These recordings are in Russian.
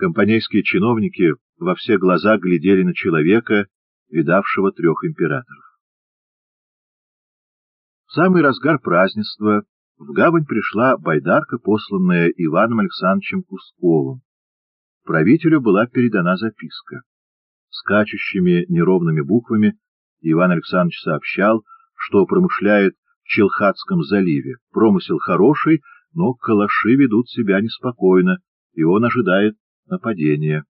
Компанейские чиновники во все глаза глядели на человека, видавшего 3 императоров. В самый разгар празднества в гавань пришла байдарка, посланная Иваном Александровичем Кусковым. Правителю была передана записка. Скачущими неровными буквами Иван Александрович сообщал, что промышляет в Челхатском заливе. Промысел хороший, но калаши ведут себя неспокойно, и он ожидает нападения.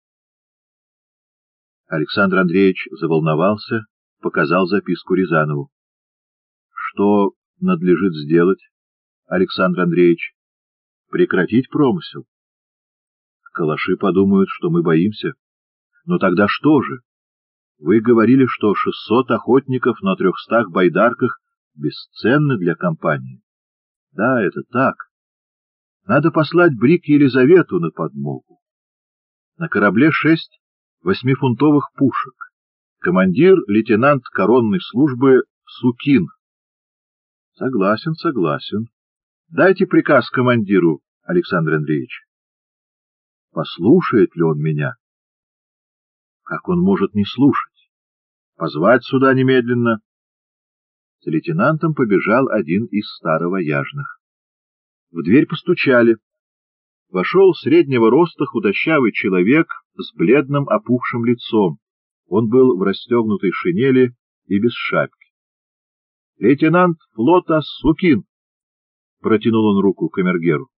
Александр Андреевич заволновался, показал записку Рязанову. — Что надлежит сделать, Александр Андреевич? — Прекратить промысел. Калаши подумают, что мы боимся. Но тогда что же? Вы говорили, что 600 охотников на 300 байдарках бесценны для компании. Да, это так. Надо послать Брик Елизавету на подмогу. На корабле 6 8-фунтовых пушек. Командир — лейтенант коронной службы Сукин. Согласен, согласен. Дайте приказ командиру, Александр Андреевич. Послушает ли он меня? Как он может не слушать? Позвать сюда немедленно. За лейтенантом побежал один из старовояжных. В дверь постучали. Вошел среднего роста худощавый человек с бледным опухшим лицом. Он был в расстегнутой шинели и без шапки. — Лейтенант флота Сукин! — протянул он руку камергеру.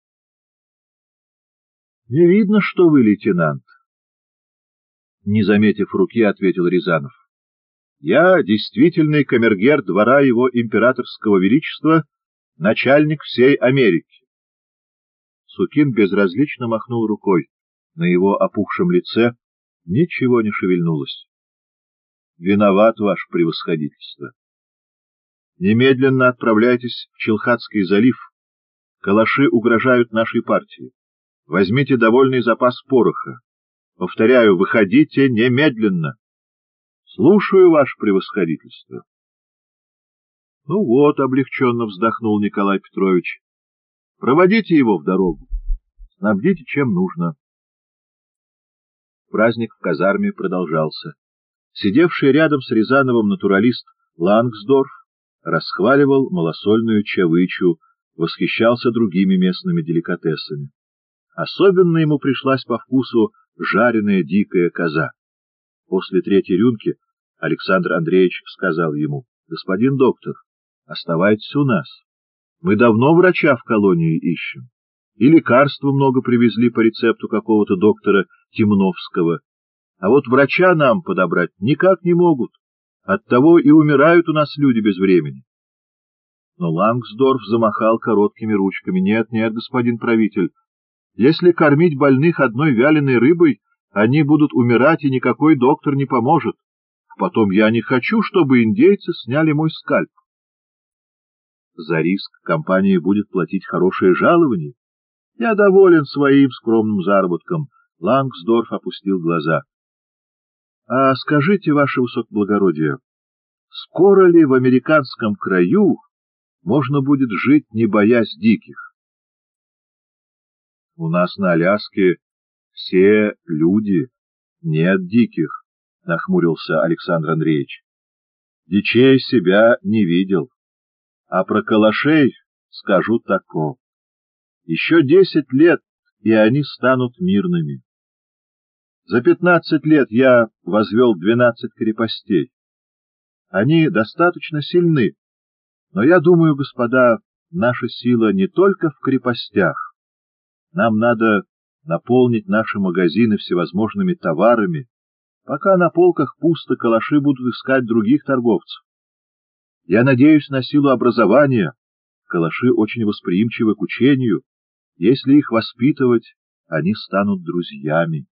— Не видно, что вы лейтенант. Не заметив руки, ответил Рязанов. — Я действительный камергер двора его императорского величества, начальник всей Америки. Сукин безразлично махнул рукой. На его опухшем лице ничего не шевельнулось. — Виноват, ваше превосходительство. Немедленно отправляйтесь в Челхатский залив. Калаши угрожают нашей партии. Возьмите довольный запас пороха. Повторяю, выходите немедленно. Слушаю, ваше превосходительство. Ну вот, облегченно вздохнул Николай Петрович. Проводите его в дорогу. Снабдите чем нужно. Праздник в казарме продолжался. Сидевший рядом с Рязановым натуралист Лангсдорф расхваливал малосольную чавычу, восхищался другими местными деликатесами. Особенно ему пришлась по вкусу жареная дикая коза. После 3-й рюмки Александр Андреевич сказал ему: — Господин доктор, оставайтесь у нас. Мы давно врача в колонии ищем. И лекарства много привезли по рецепту какого-то доктора Темновского. А вот врача нам подобрать никак не могут. Оттого и умирают у нас люди без времени. Но Лангсдорф замахал короткими ручками. — Нет, нет, господин правитель, если кормить больных одной вяленой рыбой, они будут умирать, и никакой доктор не поможет. Потом я не хочу, чтобы индейцы сняли мой скальп. За риск компания будет платить хорошее жалование. Я доволен своим скромным заработком. Лангсдорф опустил глаза. — А скажите, ваше высокоблагородие, скоро ли в американском краю можно будет жить, не боясь диких? — У нас на Аляске все люди, нет диких, — нахмурился Александр Андреевич. — Дичей себя не видел. А про калашей скажу тако. Еще 10 лет, и они станут мирными. За 15 лет я возвел 12 крепостей. Они достаточно сильны, но я думаю, господа, наша сила не только в крепостях. Нам надо наполнить наши магазины всевозможными товарами. Пока на полках пусто, калаши будут искать других торговцев. Я надеюсь на силу образования. Калаши очень восприимчивы к учению. Если их воспитывать, они станут друзьями.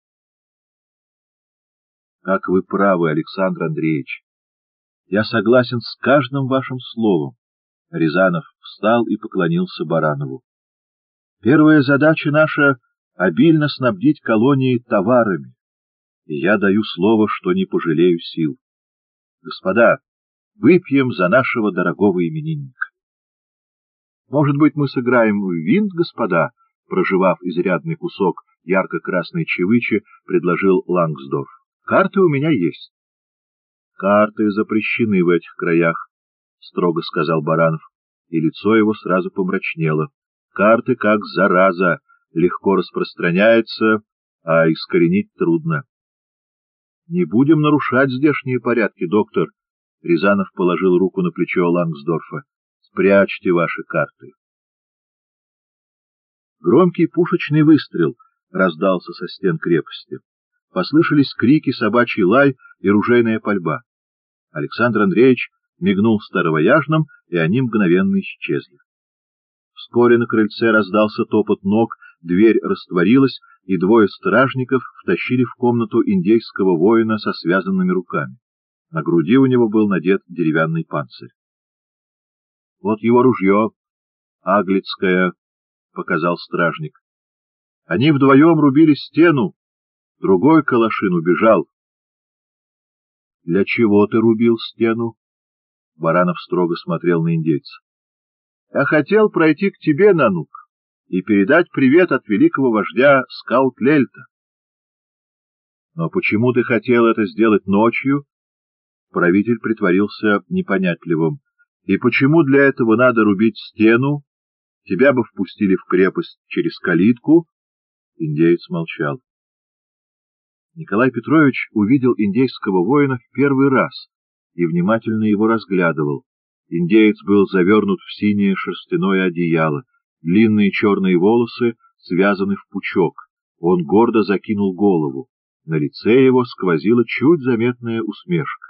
Как вы правы, Александр Андреевич. Я согласен с каждым вашим словом. Рязанов встал и поклонился Баранову. Первая задача наша — обильно снабдить колонии товарами. И я даю слово, что не пожалею сил. Господа, выпьем за нашего дорогого именинника. Может быть, мы сыграем в винт, господа, прожевав изрядный кусок ярко-красной чевычи, предложил Лангсдорф. — Карты у меня есть. — Карты запрещены в этих краях, — строго сказал Баранов, и лицо его сразу помрачнело. — Карты, как зараза, легко распространяется, а искоренить трудно. — Не будем нарушать здешние порядки, доктор. Рязанов положил руку на плечо Лангсдорфа. — Спрячьте ваши карты. Громкий пушечный выстрел раздался со стен крепости. Послышались крики, собачий лай и ружейная пальба. Александр Андреевич мигнул старовояжным, и они мгновенно исчезли. Вскоре на крыльце раздался топот ног, дверь растворилась, и двое стражников втащили в комнату индейского воина со связанными руками. На груди у него был надет деревянный панцирь. — Вот его ружье, аглицкое, — показал стражник. Они вдвоем рубили стену, другой калашин убежал. — Для чего ты рубил стену? Баранов строго смотрел на индейца. — Я хотел пройти к тебе, Нанук, и передать привет от великого вождя Скаут-Лельта. — Но почему ты хотел это сделать ночью? Правитель притворился непонятливым. — И почему для этого надо рубить стену? Тебя бы впустили в крепость через калитку. Индеец молчал. Николай Петрович увидел индейского воина в первый раз и внимательно его разглядывал. Индеец был завернут в синее шерстяное одеяло, длинные черные волосы связаны в пучок. Он гордо закинул голову. На лице его сквозила чуть заметная усмешка.